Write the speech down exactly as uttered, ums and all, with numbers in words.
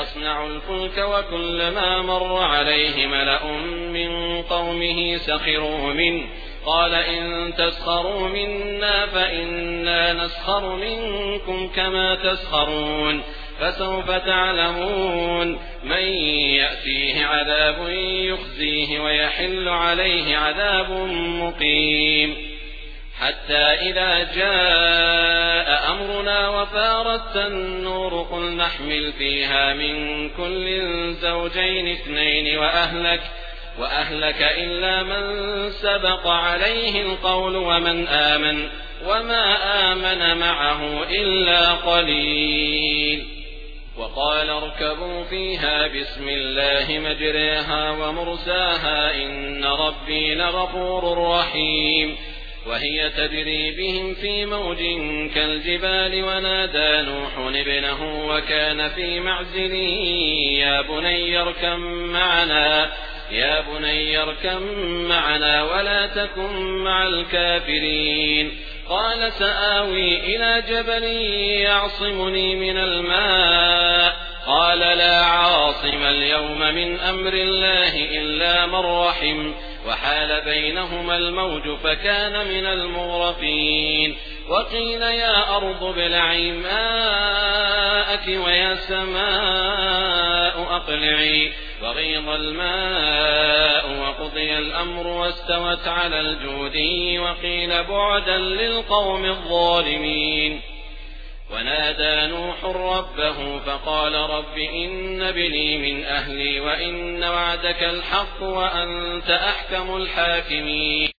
يصنع الفلك وكلما مر عليه ملأ من قومه سخروا منه قال إن تسخروا منا فإنا نسخر منكم كما تسخرون فسوف تعلمون من يأتيه عذاب يخزيه ويحل عليه عذاب مقيم حتى إذا جاء أمرنا وفارت النور قل نحمل فيها من كل زوجين اثنين وأهلك وأهلك إلا من سبق عليه القول ومن آمن وما آمن معه إلا قليل وقال اركبوا فيها بسم الله مجريها ومرساها إن ربي لغفور رحيم وهي تجري بهم في موج كالجبال ونادى نوح ابنه وكان في معزل يا بني اركب معنا يا بني اركب معنا ولا تكن مع الكافرين قال سآوي إلى جبل يعصمني من الماء قال لا عاصم اليوم من أمر الله إلا من رحم وحال بينهما الموج فكان من المغرقين وقيل يا أرض ابلعي ماءك ويا سماء أقلعي وغيض الماء وقضي الأمر واستوت على الجودي وقيل بعدا للقوم الظالمين ونادى نوح ربه فقال رب إن ابني من أهلي وإن وعدك الحق وأنت أحكم الحاكمين